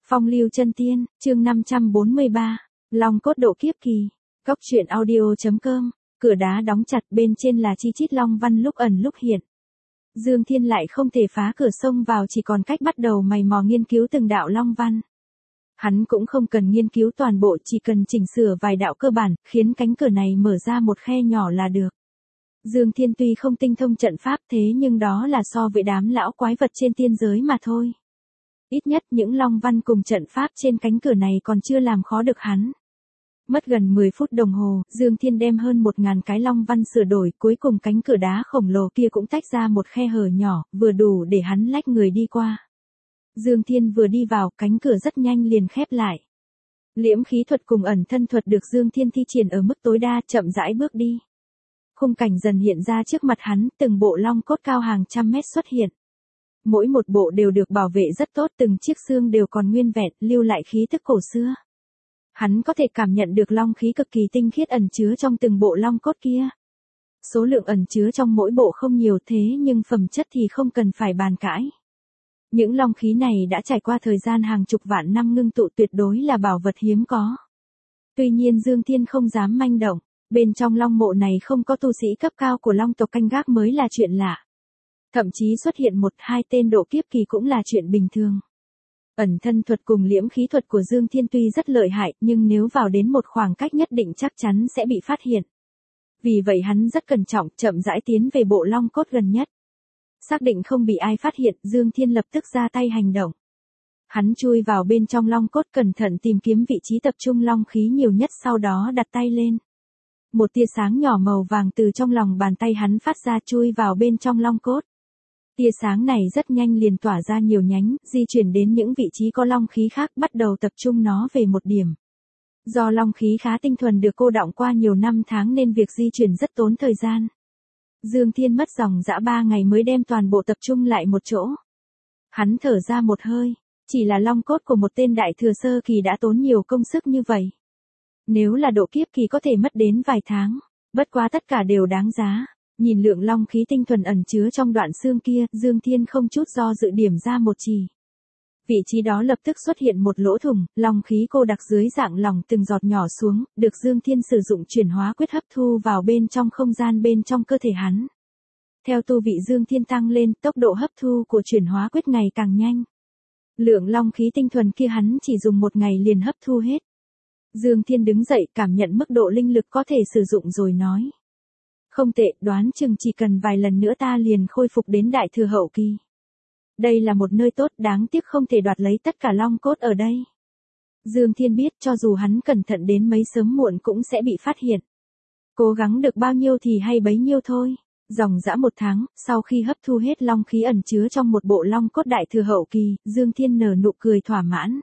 Phong lưu chân tiên, chương 543, Long cốt độ kiếp kỳ. Góc truyện audio.com, cửa đá đóng chặt, bên trên là chi chít long văn lúc ẩn lúc hiện. Dương Thiên lại không thể phá cửa xông vào, chỉ còn cách bắt đầu mày mò nghiên cứu từng đạo long văn. Hắn cũng không cần nghiên cứu toàn bộ, chỉ cần chỉnh sửa vài đạo cơ bản, khiến cánh cửa này mở ra một khe nhỏ là được. Dương Thiên tuy không tinh thông trận pháp, thế nhưng đó là so với đám lão quái vật trên tiên giới mà thôi. Ít nhất những long văn cùng trận pháp trên cánh cửa này còn chưa làm khó được hắn. Mất gần 10 phút đồng hồ, Dương Thiên đem hơn 1000 cái long văn sửa đổi, cuối cùng cánh cửa đá khổng lồ kia cũng tách ra một khe hở nhỏ, vừa đủ để hắn lách người đi qua. Dương Thiên vừa đi vào, cánh cửa rất nhanh liền khép lại. Liễm khí thuật cùng ẩn thân thuật được Dương Thiên thi triển ở mức tối đa, chậm rãi bước đi. Khung cảnh dần hiện ra trước mặt hắn, từng bộ long cốt cao hàng trăm mét xuất hiện. Mỗi một bộ đều được bảo vệ rất tốt, từng chiếc xương đều còn nguyên vẹn, lưu lại khí tức cổ xưa. Hắn có thể cảm nhận được long khí cực kỳ tinh khiết ẩn chứa trong từng bộ long cốt kia. Số lượng ẩn chứa trong mỗi bộ không nhiều, thế nhưng phẩm chất thì không cần phải bàn cãi. Những long khí này đã trải qua thời gian hàng chục vạn năm ngưng tụ, tuyệt đối là bảo vật hiếm có. Tuy nhiên Dương Thiên không dám manh động, bên trong long mộ này không có tu sĩ cấp cao của long tộc canh gác mới là chuyện lạ. Thậm chí xuất hiện 1-2 tên độ kiếp kỳ cũng là chuyện bình thường. Ẩn thân thuật cùng liễm khí thuật của Dương Thiên tuy rất lợi hại, nhưng nếu vào đến một khoảng cách nhất định chắc chắn sẽ bị phát hiện. Vì vậy hắn rất cẩn trọng, chậm rãi tiến về bộ long cốt gần nhất. Xác định không bị ai phát hiện, Dương Thiên lập tức ra tay hành động. Hắn chui vào bên trong long cốt, cẩn thận tìm kiếm vị trí tập trung long khí nhiều nhất, sau đó đặt tay lên. Một tia sáng nhỏ màu vàng từ trong lòng bàn tay hắn phát ra, chui vào bên trong long cốt. Tia sáng này rất nhanh liền tỏa ra nhiều nhánh, di chuyển đến những vị trí có long khí khác, bắt đầu tập trung nó về một điểm. Do long khí khá tinh thuần được cô đọng qua nhiều năm tháng nên việc di chuyển rất tốn thời gian. Dương Thiên mất dòng dã 3 ngày mới đem toàn bộ tập trung lại một chỗ. Hắn thở ra một hơi, chỉ là long cốt của một tên đại thừa sơ kỳ đã tốn nhiều công sức như vậy. Nếu là độ kiếp kỳ có thể mất đến vài tháng, bất quá tất cả đều đáng giá. Nhìn lượng long khí tinh thuần ẩn chứa trong đoạn xương kia, Dương Thiên không chút do dự điểm ra một chỉ. Vị trí đó lập tức xuất hiện một lỗ thủng, long khí cô đặc dưới dạng lỏng từng giọt nhỏ xuống, được Dương Thiên sử dụng chuyển hóa quyết hấp thu vào bên trong không gian bên trong cơ thể hắn. Theo tu vị Dương Thiên tăng lên, tốc độ hấp thu của chuyển hóa quyết ngày càng nhanh. Lượng long khí tinh thuần kia hắn chỉ dùng một ngày liền hấp thu hết. Dương Thiên đứng dậy, cảm nhận mức độ linh lực có thể sử dụng rồi nói. Không tệ, đoán chừng chỉ cần vài lần nữa ta liền khôi phục đến đại thừa hậu kỳ. Đây là một nơi tốt, đáng tiếc không thể đoạt lấy tất cả long cốt ở đây. Dương Thiên biết cho dù hắn cẩn thận đến mấy sớm muộn cũng sẽ bị phát hiện. Cố gắng được bao nhiêu thì hay bấy nhiêu thôi. Dòng dã 1 tháng, sau khi hấp thu hết long khí ẩn chứa trong một bộ long cốt đại thừa hậu kỳ, Dương Thiên nở nụ cười thỏa mãn.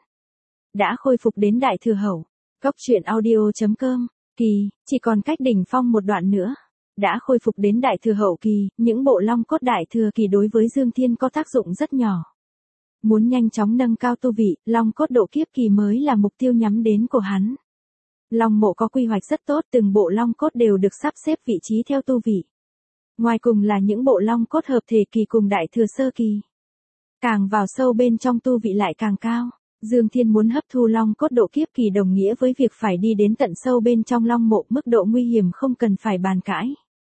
Đã khôi phục đến đại thừa hậu. Góc truyện audio.com, kỳ, chỉ còn cách đỉnh phong một đoạn nữa. Đã khôi phục đến đại thừa hậu kỳ, những bộ long cốt đại thừa kỳ đối với Dương Thiên có tác dụng rất nhỏ. Muốn nhanh chóng nâng cao tu vị, long cốt độ kiếp kỳ mới là mục tiêu nhắm đến của hắn. Long mộ có quy hoạch rất tốt, từng bộ long cốt đều được sắp xếp vị trí theo tu vị. Ngoài cùng là những bộ long cốt hợp thể kỳ cùng đại thừa sơ kỳ. Càng vào sâu bên trong tu vị lại càng cao. Dương Thiên muốn hấp thu long cốt độ kiếp kỳ đồng nghĩa với việc phải đi đến tận sâu bên trong long mộ, mức độ nguy hiểm không cần phải bàn cãi.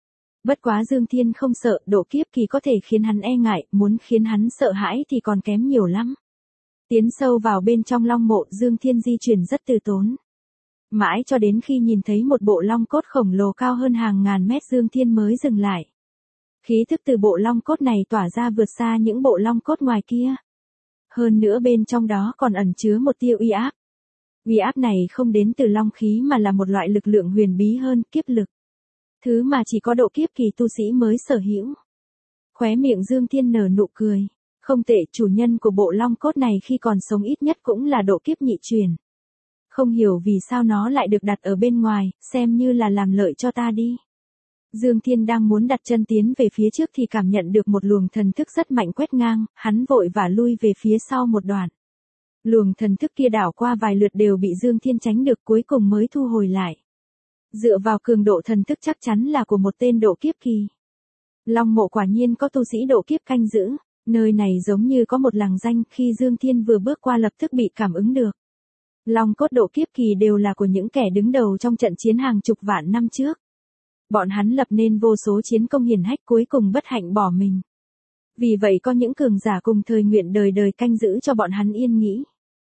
Bất quá Dương Thiên không sợ, độ kiếp kỳ có thể khiến hắn e ngại, muốn khiến hắn sợ hãi thì còn kém nhiều lắm. Tiến sâu vào bên trong long mộ, Dương Thiên di chuyển rất từ tốn. Mãi cho đến khi nhìn thấy một bộ long cốt khổng lồ cao hơn hàng ngàn mét, Dương Thiên mới dừng lại. Khí thức từ bộ long cốt này tỏa ra vượt xa những bộ long cốt ngoài kia. Hơn nữa bên trong đó còn ẩn chứa một tia uy áp. Uy áp này không đến từ long khí mà là một loại lực lượng huyền bí hơn, kiếp lực. Thứ mà chỉ có độ kiếp kỳ tu sĩ mới sở hữu. Khóe miệng Dương Thiên nở nụ cười. Không tệ, chủ nhân của bộ long cốt này khi còn sống ít nhất cũng là độ kiếp nhị truyền. Không hiểu vì sao nó lại được đặt ở bên ngoài, xem như là làm lợi cho ta đi. Dương Thiên đang muốn đặt chân tiến về phía trước thì cảm nhận được một luồng thần thức rất mạnh quét ngang, hắn vội vã lui về phía sau một đoạn. Luồng thần thức kia đảo qua vài lượt đều bị Dương Thiên tránh được, cuối cùng mới thu hồi lại. Dựa vào cường độ thần thức chắc chắn là của một tên độ kiếp kỳ. Long mộ quả nhiên có tu sĩ độ kiếp canh giữ, Nơi này giống như có một làng danh, khi Dương Thiên vừa bước qua lập tức bị cảm ứng được. Long cốt độ kiếp kỳ đều là của những kẻ đứng đầu trong trận chiến hàng chục vạn năm trước. Bọn hắn lập nên vô số chiến công hiển hách cuối cùng bất hạnh bỏ mình. Vì vậy có những cường giả cùng thời nguyện đời đời canh giữ cho bọn hắn yên nghỉ.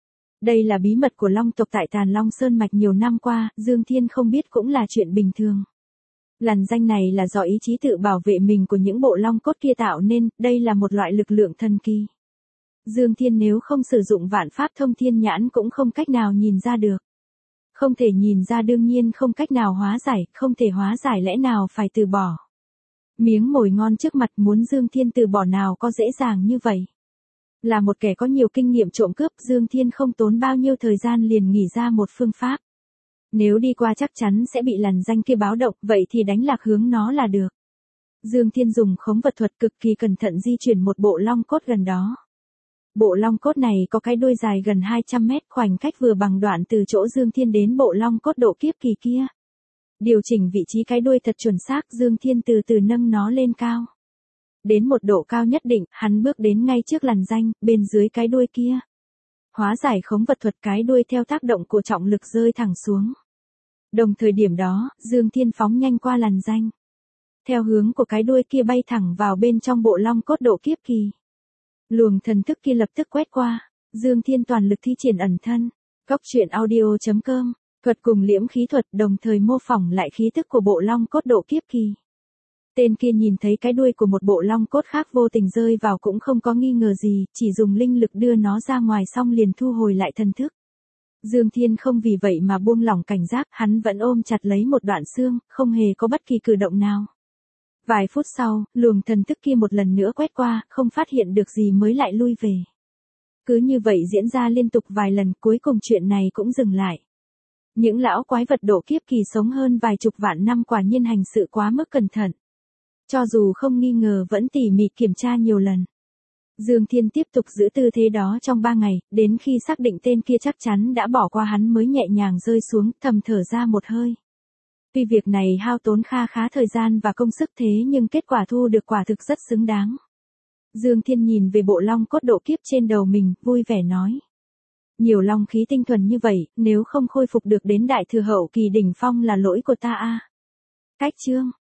Đây là bí mật của Long tộc tại Tàn Long Sơn Mạch nhiều năm qua, Dương Thiên không biết cũng là chuyện bình thường. Làn danh này là do ý chí tự bảo vệ mình của những bộ long cốt kia tạo nên, đây là một loại lực lượng thần kỳ. Dương Thiên nếu không sử dụng vạn pháp thông thiên nhãn cũng không cách nào nhìn ra được. Không thể nhìn ra đương nhiên không cách nào hóa giải, không thể hóa giải lẽ nào phải từ bỏ. Miếng mồi ngon trước mặt muốn Dương Thiên từ bỏ nào có dễ dàng như vậy. Là một kẻ có nhiều kinh nghiệm trộm cướp, Dương Thiên không tốn bao nhiêu thời gian liền nghĩ ra một phương pháp. Nếu đi qua chắc chắn sẽ bị lằn danh kia báo động, vậy thì đánh lạc hướng nó là được. Dương Thiên dùng khống vật thuật cực kỳ cẩn thận di chuyển một bộ long cốt gần đó. Bộ long cốt này có cái đuôi dài gần 200 mét, khoảnh cách vừa bằng đoạn từ chỗ Dương Thiên đến bộ long cốt độ kiếp kỳ kia. Điều chỉnh vị trí cái đuôi thật chuẩn xác, Dương Thiên từ từ nâng nó lên cao. Đến một độ cao nhất định, hắn bước đến ngay trước lằn danh, bên dưới cái đuôi kia. Hóa giải khống vật thuật, cái đuôi theo tác động của trọng lực rơi thẳng xuống. Đồng thời điểm đó, Dương Thiên phóng nhanh qua lằn danh. Theo hướng của cái đuôi kia bay thẳng vào bên trong bộ long cốt độ kiếp kỳ. Luồng thần thức kia lập tức quét qua, Dương Thiên toàn lực thi triển ẩn thân. Cóc truyện audio.com, thuật cùng liễm khí thuật đồng thời mô phỏng lại khí tức của bộ long cốt độ kiếp kỳ. Tên kia nhìn thấy cái đuôi của một bộ long cốt khác vô tình rơi vào cũng không có nghi ngờ gì, chỉ dùng linh lực đưa nó ra ngoài xong liền thu hồi lại thần thức. Dương Thiên không vì vậy mà buông lỏng cảnh giác, hắn vẫn ôm chặt lấy một đoạn xương, không hề có bất kỳ cử động nào. Vài phút sau, luồng thần thức kia một lần nữa quét qua, không phát hiện được gì mới lại lui về. Cứ như vậy diễn ra liên tục vài lần, cuối cùng chuyện này cũng dừng lại. Những lão quái vật độ kiếp kỳ sống hơn vài chục vạn năm quả nhiên hành sự quá mức cẩn thận. Cho dù không nghi ngờ vẫn tỉ mỉ kiểm tra nhiều lần. Dương Thiên tiếp tục giữ tư thế đó trong 3 ngày, đến khi xác định tên kia chắc chắn đã bỏ qua hắn mới nhẹ nhàng rơi xuống, thầm thở ra một hơi. Tuy việc này hao tốn kha khá thời gian và công sức thế nhưng kết quả thu được quả thực rất xứng đáng. Dương Thiên nhìn về bộ long cốt độ kiếp trên đầu mình, vui vẻ nói. Nhiều long khí tinh thuần như vậy, nếu không khôi phục được đến đại thừa hậu kỳ đỉnh phong là lỗi của ta a. Cách chương